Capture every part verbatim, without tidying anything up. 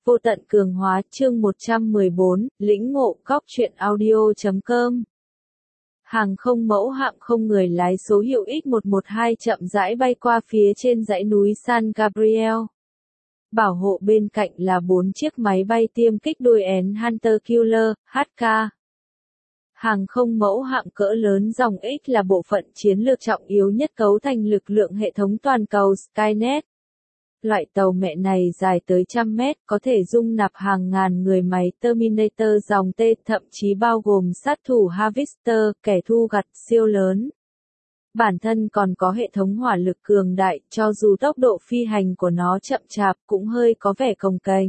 Vô tận cường hóa chương một trăm mười bốn, lĩnh ngộ góc truyện audio chấm com. Hàng không mẫu hạm không người lái số hiệu X một một hai chậm rãi bay qua phía trên dãy núi San Gabriel. Bảo hộ bên cạnh là bốn chiếc máy bay tiêm kích đôi én Hunter Killer, hát ca. Hàng không mẫu hạm cỡ lớn dòng X là bộ phận chiến lược trọng yếu nhất cấu thành lực lượng hệ thống toàn cầu Skynet. Loại tàu mẹ này dài tới trăm mét, có thể dung nạp hàng ngàn người máy Terminator dòng T, thậm chí bao gồm sát thủ Harvester, kẻ thu gặt siêu lớn. Bản thân còn có hệ thống hỏa lực cường đại, cho dù tốc độ phi hành của nó chậm chạp cũng hơi có vẻ cồng kềnh.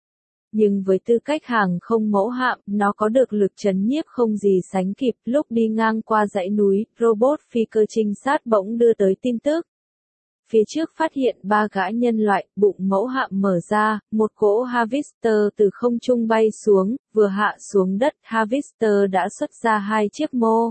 Nhưng với tư cách hàng không mẫu hạm, nó có được lực trấn nhiếp không gì sánh kịp. Lúc đi ngang qua dãy núi, robot phi cơ trinh sát bỗng đưa tới tin tức. Phía trước phát hiện ba gã nhân loại, bụng mẫu hạm mở ra, một cỗ Harvester từ không trung bay xuống, vừa hạ xuống đất, Harvester đã xuất ra hai chiếc mô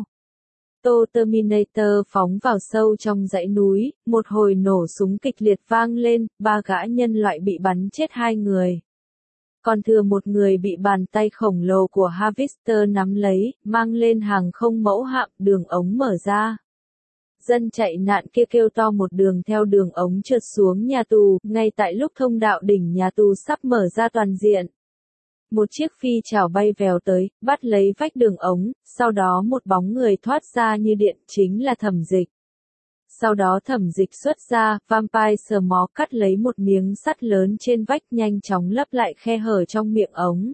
tô Terminator phóng vào sâu trong dãy núi, một hồi nổ súng kịch liệt vang lên, ba gã nhân loại bị bắn chết hai người. Còn thừa một người bị bàn tay khổng lồ của Harvester nắm lấy, mang lên hàng không mẫu hạm, đường ống mở ra. Dân chạy nạn kia kêu to một đường theo đường ống trượt xuống nhà tù, ngay tại lúc thông đạo đỉnh nhà tù sắp mở ra toàn diện. Một chiếc phi chảo bay vèo tới, bắt lấy vách đường ống, sau đó một bóng người thoát ra như điện, chính là Thẩm Dịch. Sau đó Thẩm Dịch xuất ra, Vampire sờ mó cắt lấy một miếng sắt lớn trên vách, nhanh chóng lấp lại khe hở trong miệng ống.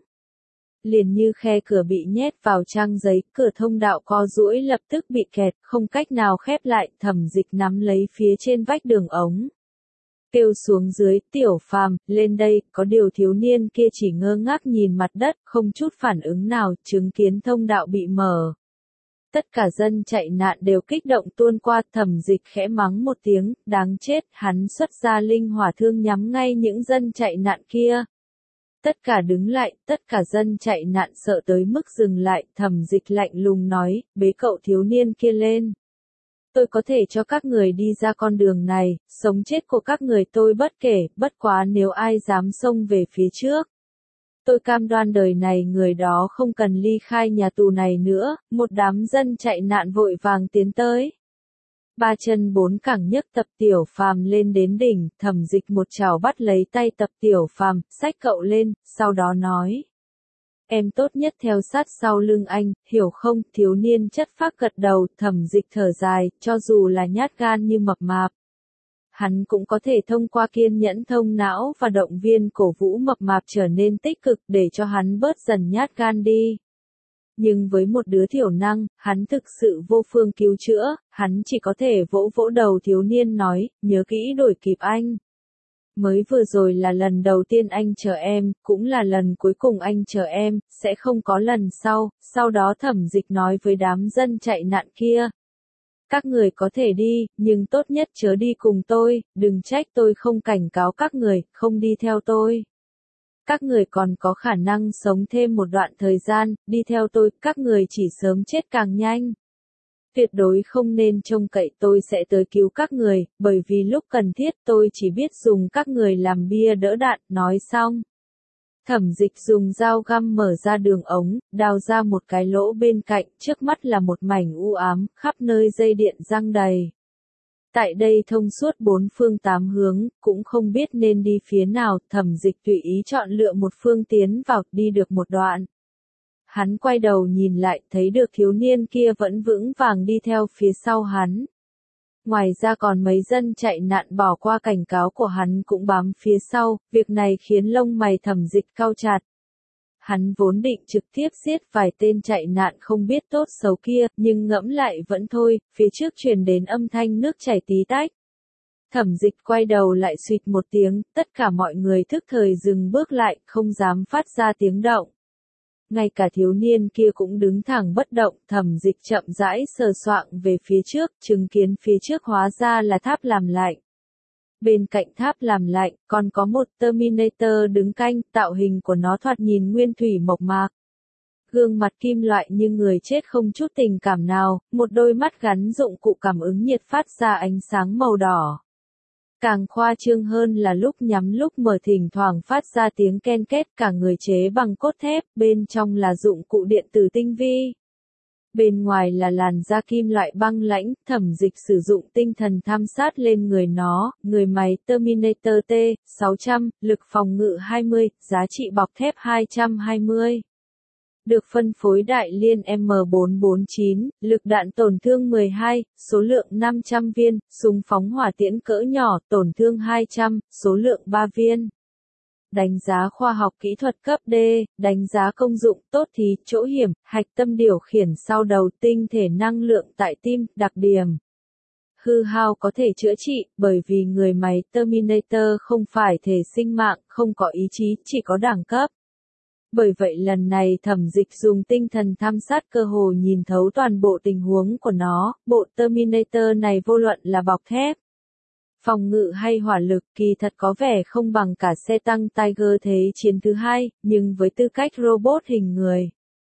Liền như khe cửa bị nhét vào trang giấy, cửa thông đạo co duỗi lập tức bị kẹt, không cách nào khép lại. Thẩm Dịch nắm lấy phía trên vách đường ống, kêu xuống dưới, Tiểu Phàm, lên đây. Có điều thiếu niên kia chỉ ngơ ngác nhìn mặt đất, không chút phản ứng nào, chứng kiến thông đạo bị mở. Tất cả dân chạy nạn đều kích động tuôn qua. Thẩm Dịch khẽ mắng một tiếng, đáng chết, hắn xuất ra linh hỏa thương nhắm ngay những dân chạy nạn kia. Tất cả đứng lại, tất cả dân chạy nạn sợ tới mức dừng lại. Thẩm Dịch lạnh lùng nói, bế cậu thiếu niên kia lên. Tôi có thể cho các người đi ra con đường này, sống chết của các người tôi bất kể, bất quá nếu ai dám xông về phía trước. Tôi cam đoan đời này người đó không cần ly khai nhà tù này nữa. Một đám dân chạy nạn vội vàng tiến tới. Ba chân bốn cẳng nhấc Tập Tiểu Phàm lên đến đỉnh, Thẩm Dịch một chảo bắt lấy tay Tập Tiểu Phàm, xách cậu lên, sau đó nói. Em tốt nhất theo sát sau lưng anh, hiểu không? Thiếu niên chất phác gật đầu. Thẩm Dịch thở dài, cho dù là nhát gan như mập mạp, hắn cũng có thể thông qua kiên nhẫn thông não và động viên cổ vũ mập mạp trở nên tích cực để cho hắn bớt dần nhát gan đi. Nhưng với một đứa thiểu năng, hắn thực sự vô phương cứu chữa, hắn chỉ có thể vỗ vỗ đầu thiếu niên nói, nhớ kỹ đuổi kịp anh. Mới vừa rồi là lần đầu tiên anh chờ em, cũng là lần cuối cùng anh chờ em, sẽ không có lần sau. Sau đó Thẩm Dịch nói với đám dân chạy nạn kia. Các người có thể đi, nhưng tốt nhất chớ đi cùng tôi, đừng trách tôi không cảnh cáo các người, không đi theo tôi. Các người còn có khả năng sống thêm một đoạn thời gian, đi theo tôi, các người chỉ sớm chết càng nhanh. Tuyệt đối không nên trông cậy tôi sẽ tới cứu các người, bởi vì lúc cần thiết tôi chỉ biết dùng các người làm bia đỡ đạn. Nói xong, Thẩm Dịch dùng dao găm mở ra đường ống, đào ra một cái lỗ bên cạnh, trước mắt là một mảnh u ám, khắp nơi dây điện giăng đầy. Tại đây thông suốt bốn phương tám hướng, cũng không biết nên đi phía nào. Thẩm Dịch tùy ý chọn lựa một phương tiến vào, đi được một đoạn. Hắn quay đầu nhìn lại, thấy được thiếu niên kia vẫn vững vàng đi theo phía sau hắn. Ngoài ra còn mấy dân chạy nạn bỏ qua cảnh cáo của hắn cũng bám phía sau, việc này khiến lông mày Thẩm Dịch cau chặt. Hắn vốn định trực tiếp giết vài tên chạy nạn không biết tốt xấu kia, nhưng ngẫm lại vẫn thôi, phía trước truyền đến âm thanh nước chảy tí tách. Thẩm Dịch quay đầu lại suýt một tiếng, tất cả mọi người thức thời dừng bước lại, không dám phát ra tiếng động. Ngay cả thiếu niên kia cũng đứng thẳng bất động. Thẩm Dịch chậm rãi sờ soạng về phía trước, chứng kiến phía trước hóa ra là tháp làm lạnh. Bên cạnh tháp làm lạnh, còn có một Terminator đứng canh, tạo hình của nó thoạt nhìn nguyên thủy mộc mạc. Gương mặt kim loại như người chết không chút tình cảm nào, một đôi mắt gắn dụng cụ cảm ứng nhiệt phát ra ánh sáng màu đỏ. Càng khoa trương hơn là lúc nhắm lúc mở thỉnh thoảng phát ra tiếng ken két, cả người chế bằng cốt thép, bên trong là dụng cụ điện tử tinh vi. Bên ngoài là làn da kim loại băng lãnh, Thẩm Dịch sử dụng tinh thần tham sát lên người nó, người máy Terminator T sáu trăm, lực phòng ngự hai mươi, giá trị bọc thép hai trăm hai mươi. Được phân phối đại liên M bốn bốn chín, lực đạn tổn thương mười hai, số lượng năm trăm viên, súng phóng hỏa tiễn cỡ nhỏ, tổn thương hai trăm, số lượng ba viên. Đánh giá khoa học kỹ thuật cấp D, đánh giá công dụng tốt thì, chỗ hiểm, hạch tâm điều khiển sau đầu, tinh thể năng lượng tại tim, đặc điểm. Hư hao có thể chữa trị, bởi vì người máy Terminator không phải thể sinh mạng, không có ý chí, chỉ có đẳng cấp. Bởi vậy lần này Thẩm Dịch dùng tinh thần tham sát cơ hồ nhìn thấu toàn bộ tình huống của nó, bộ Terminator này vô luận là bọc thép, phòng ngự hay hỏa lực, kỳ thật có vẻ không bằng cả xe tăng Tiger Thế chiến thứ hai, nhưng với tư cách robot hình người,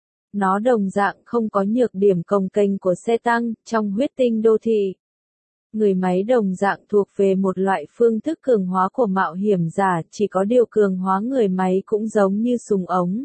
nó đồng dạng không có nhược điểm cồng kềnh của xe tăng. Trong huyết tinh đô thị, người máy đồng dạng thuộc về một loại phương thức cường hóa của mạo hiểm giả, chỉ có điều cường hóa người máy cũng giống như súng ống,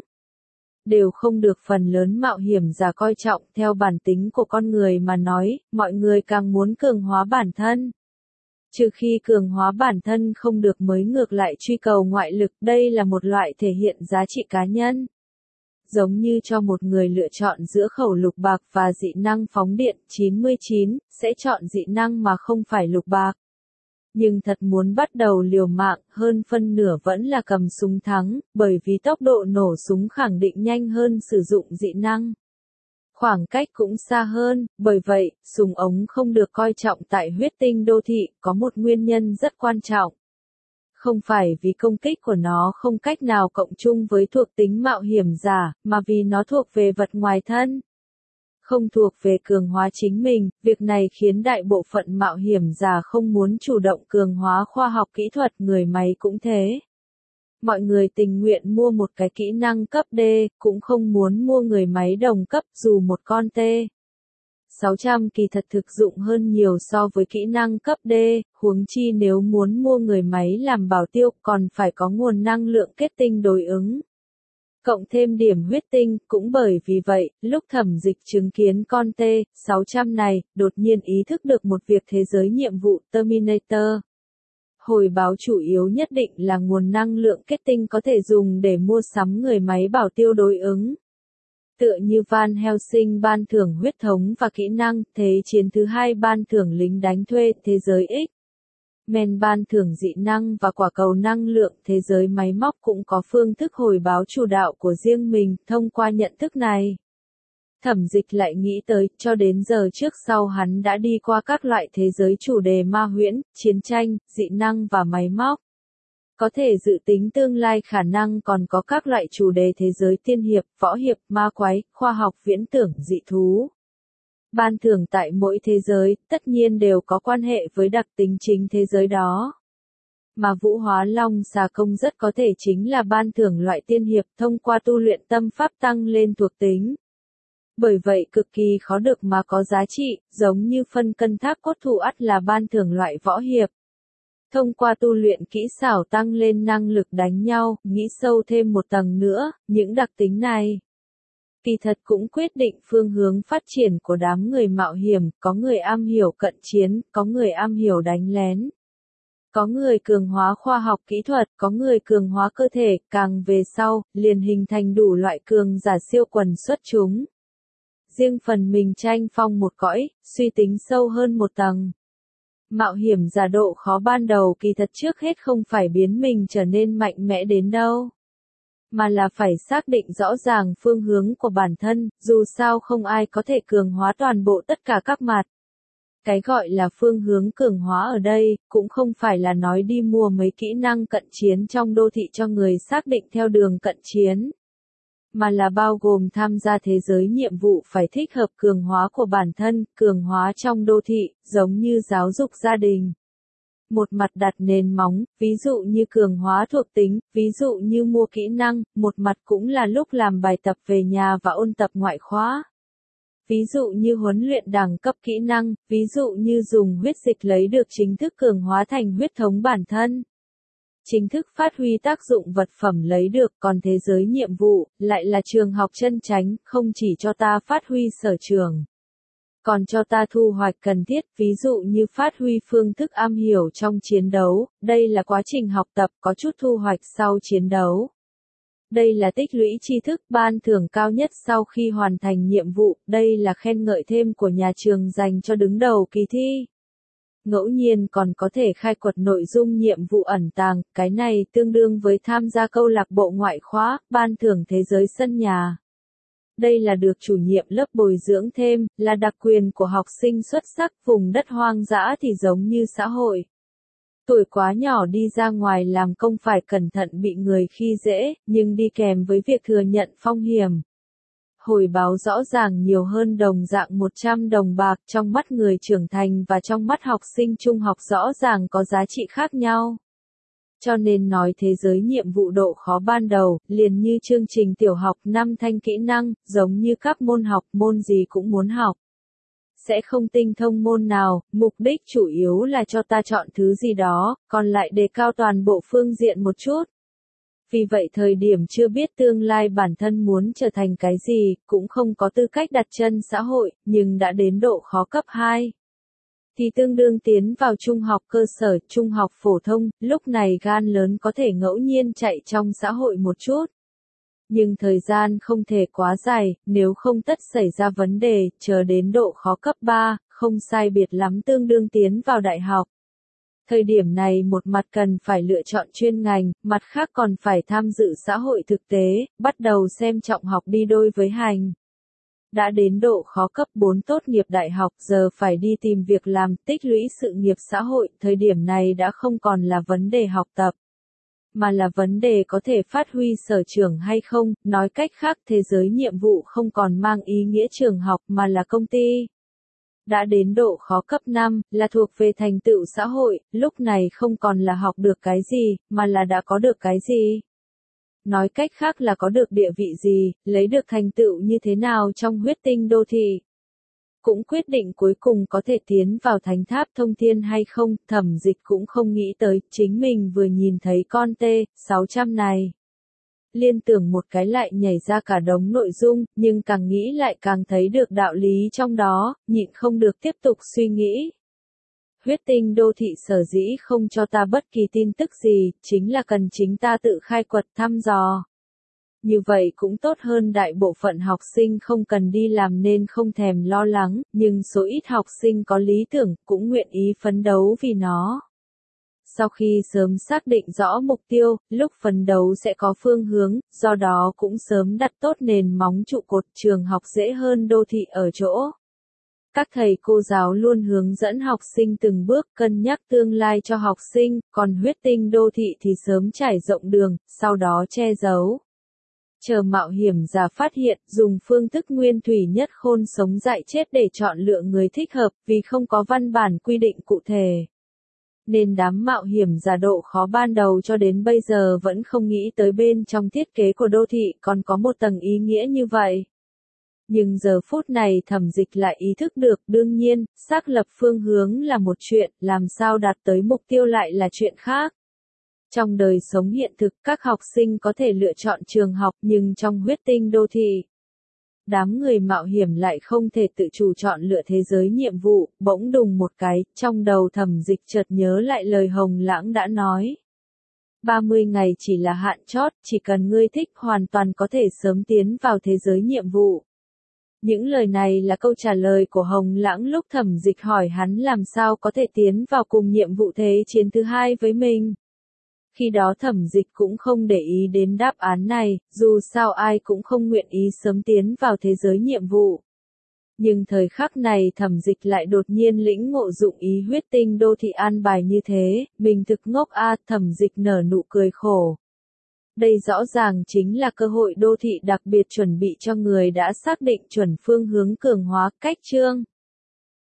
đều không được phần lớn mạo hiểm giả coi trọng. Theo bản tính của con người mà nói, mọi người càng muốn cường hóa bản thân. Trừ khi cường hóa bản thân không được mới ngược lại truy cầu ngoại lực, đây là một loại thể hiện giá trị cá nhân. Giống như cho một người lựa chọn giữa khẩu lục bạc và dị năng phóng điện, chín mươi chín, sẽ chọn dị năng mà không phải lục bạc. Nhưng thật muốn bắt đầu liều mạng, hơn phân nửa vẫn là cầm súng thắng, bởi vì tốc độ nổ súng khẳng định nhanh hơn sử dụng dị năng. Khoảng cách cũng xa hơn, bởi vậy, súng ống không được coi trọng tại huyết tinh đô thị, có một nguyên nhân rất quan trọng. Không phải vì công kích của nó không cách nào cộng chung với thuộc tính mạo hiểm giả, mà vì nó thuộc về vật ngoài thân. Không thuộc về cường hóa chính mình, việc này khiến đại bộ phận mạo hiểm giả không muốn chủ động cường hóa khoa học kỹ thuật, người máy cũng thế. Mọi người tình nguyện mua một cái kỹ năng cấp D, cũng không muốn mua người máy đồng cấp dù một con T sáu trăm kỳ thật thực dụng hơn nhiều so với kỹ năng cấp D, huống chi nếu muốn mua người máy làm bảo tiêu còn phải có nguồn năng lượng kết tinh đối ứng. Cộng thêm điểm huyết tinh, cũng bởi vì vậy, lúc Thẩm Dịch chứng kiến con T sáu trăm này, đột nhiên ý thức được một việc thế giới nhiệm vụ Terminator. Hồi báo chủ yếu nhất định là nguồn năng lượng kết tinh có thể dùng để mua sắm người máy bảo tiêu đối ứng. Tựa như Van Helsing ban thưởng huyết thống và kỹ năng, Thế chiến thứ hai ban thưởng lính đánh thuê, thế giới X. Men ban thưởng dị năng và quả cầu năng lượng, thế giới máy móc cũng có phương thức hồi báo chủ đạo của riêng mình. Thông qua nhận thức này, Thẩm Dịch lại nghĩ tới, cho đến giờ trước sau hắn đã đi qua các loại thế giới chủ đề ma huyễn, chiến tranh, dị năng và máy móc. Có thể dự tính tương lai khả năng còn có các loại chủ đề thế giới tiên hiệp, võ hiệp, ma quái, khoa học viễn tưởng, dị thú. Ban thưởng tại mỗi thế giới, tất nhiên đều có quan hệ với đặc tính chính thế giới đó. Mà Vũ Hóa Long xà công rất có thể chính là ban thưởng loại tiên hiệp, thông qua tu luyện tâm pháp tăng lên thuộc tính. Bởi vậy cực kỳ khó được mà có giá trị, giống như phân cân thác cốt thủ ắt là ban thưởng loại võ hiệp. Thông qua tu luyện kỹ xảo tăng lên năng lực đánh nhau, nghĩ sâu thêm một tầng nữa, những đặc tính này kỳ thật cũng quyết định phương hướng phát triển của đám người mạo hiểm, có người am hiểu cận chiến, có người am hiểu đánh lén. Có người cường hóa khoa học kỹ thuật, có người cường hóa cơ thể, càng về sau, liền hình thành đủ loại cường giả siêu quần xuất chúng. Riêng phần mình tranh phong một cõi, suy tính sâu hơn một tầng. Mạo hiểm giả độ khó ban đầu kỳ thật trước hết không phải biến mình trở nên mạnh mẽ đến đâu, mà là phải xác định rõ ràng phương hướng của bản thân, dù sao không ai có thể cường hóa toàn bộ tất cả các mặt. Cái gọi là phương hướng cường hóa ở đây, cũng không phải là nói đi mua mấy kỹ năng cận chiến trong đô thị cho người xác định theo đường cận chiến, mà là bao gồm tham gia thế giới nhiệm vụ phải thích hợp cường hóa của bản thân, cường hóa trong đô thị, giống như giáo dục gia đình. Một mặt đặt nền móng, ví dụ như cường hóa thuộc tính, ví dụ như mua kỹ năng, một mặt cũng là lúc làm bài tập về nhà và ôn tập ngoại khóa. ví dụ như huấn luyện đẳng cấp kỹ năng, ví dụ như dùng huyết dịch lấy được chính thức cường hóa thành huyết thống bản thân. Chính thức phát huy tác dụng vật phẩm lấy được, còn thế giới nhiệm vụ, lại là trường học chân chánh, không chỉ cho ta phát huy sở trường, còn cho ta thu hoạch cần thiết, ví dụ như phát huy phương thức am hiểu trong chiến đấu, đây là quá trình học tập có chút thu hoạch sau chiến đấu. Đây là tích lũy tri thức, ban thưởng cao nhất sau khi hoàn thành nhiệm vụ, đây là khen ngợi thêm của nhà trường dành cho đứng đầu kỳ thi. Ngẫu nhiên còn có thể khai quật nội dung nhiệm vụ ẩn tàng, cái này tương đương với tham gia câu lạc bộ ngoại khóa, ban thưởng thế giới sân nhà. Đây là được chủ nhiệm lớp bồi dưỡng thêm, là đặc quyền của học sinh xuất sắc, vùng đất hoang dã thì giống như xã hội. Tuổi quá nhỏ đi ra ngoài làm công phải cẩn thận bị người khi dễ, nhưng đi kèm với việc thừa nhận phong hiểm. Hồi báo rõ ràng nhiều hơn đồng dạng một trăm đồng bạc, trong mắt người trưởng thành và trong mắt học sinh trung học rõ ràng có giá trị khác nhau. Cho nên nói thế giới nhiệm vụ độ khó ban đầu, liền như chương trình tiểu học năm thanh kỹ năng, giống như các môn học, môn gì cũng muốn học. Sẽ không tinh thông môn nào, mục đích chủ yếu là cho ta chọn thứ gì đó, còn lại đề cao toàn bộ phương diện một chút. Vì vậy thời điểm chưa biết tương lai bản thân muốn trở thành cái gì, cũng không có tư cách đặt chân xã hội, nhưng đã đến độ khó cấp hai. Thì tương đương tiến vào trung học cơ sở, trung học phổ thông, lúc này gan lớn có thể ngẫu nhiên chạy trong xã hội một chút. Nhưng thời gian không thể quá dài, nếu không tất xảy ra vấn đề, chờ đến độ khó cấp ba, không sai biệt lắm tương đương tiến vào đại học. Thời điểm này một mặt cần phải lựa chọn chuyên ngành, mặt khác còn phải tham dự xã hội thực tế, bắt đầu xem trọng học đi đôi với hành. Đã đến độ khó cấp bốn tốt nghiệp đại học, giờ phải đi tìm việc làm, tích lũy sự nghiệp xã hội, thời điểm này đã không còn là vấn đề học tập, mà là vấn đề có thể phát huy sở trường hay không, nói cách khác thế giới nhiệm vụ không còn mang ý nghĩa trường học mà là công ty. Đã đến độ khó cấp năm, là thuộc về thành tựu xã hội, lúc này không còn là học được cái gì, mà là đã có được cái gì. Nói cách khác là có được địa vị gì, lấy được thành tựu như thế nào trong huyết tinh đô thị. Cũng quyết định cuối cùng có thể tiến vào thánh tháp thông thiên hay không, Thẩm Dịch cũng không nghĩ tới, chính mình vừa nhìn thấy con T sáu trăm này. Liên tưởng một cái lại nhảy ra cả đống nội dung, nhưng càng nghĩ lại càng thấy được đạo lý trong đó, nhịn không được tiếp tục suy nghĩ. Huyết tinh đô thị sở dĩ không cho ta bất kỳ tin tức gì, chính là cần chính ta tự khai quật thăm dò. Như vậy cũng tốt hơn đại bộ phận học sinh không cần đi làm nên không thèm lo lắng, nhưng số ít học sinh có lý tưởng, cũng nguyện ý phấn đấu vì nó. Sau khi sớm xác định rõ mục tiêu, lúc phấn đấu sẽ có phương hướng, do đó cũng sớm đặt tốt nền móng trụ cột, trường học dễ hơn đô thị ở chỗ. Các thầy cô giáo luôn hướng dẫn học sinh từng bước cân nhắc tương lai cho học sinh, còn huyết tinh đô thị thì sớm trải rộng đường, sau đó che giấu. Chờ mạo hiểm giả phát hiện, dùng phương thức nguyên thủy nhất khôn sống dại chết để chọn lựa người thích hợp, vì không có văn bản quy định cụ thể. Nên đám mạo hiểm giả độ khó ban đầu cho đến bây giờ vẫn không nghĩ tới bên trong thiết kế của đô thị còn có một tầng ý nghĩa như vậy. Nhưng giờ phút này Thẩm Dịch lại ý thức được, đương nhiên, xác lập phương hướng là một chuyện, làm sao đạt tới mục tiêu lại là chuyện khác. Trong đời sống hiện thực, các học sinh có thể lựa chọn trường học, nhưng trong huyết tinh đô thị, đám người mạo hiểm lại không thể tự chủ chọn lựa thế giới nhiệm vụ. Bỗng đùng một cái, trong đầu Thẩm Dịch chợt nhớ lại lời Hồng Lãng đã nói. ba mươi ngày chỉ là hạn chót, chỉ cần ngươi thích hoàn toàn có thể sớm tiến vào thế giới nhiệm vụ. Những lời này là câu trả lời của Hồng Lãng lúc Thẩm Dịch hỏi hắn làm sao có thể tiến vào cùng nhiệm vụ thế chiến thứ hai với mình. Khi đó Thẩm Dịch cũng không để ý đến đáp án này, dù sao ai cũng không nguyện ý sớm tiến vào thế giới nhiệm vụ. Nhưng thời khắc này Thẩm Dịch lại đột nhiên lĩnh ngộ dụng ý huyết tinh đô thị an bài như thế, mình thực ngốc a, à, Thẩm Dịch nở nụ cười khổ. Đây rõ ràng chính là cơ hội đô thị đặc biệt chuẩn bị cho người đã xác định chuẩn phương hướng cường hóa cách chương.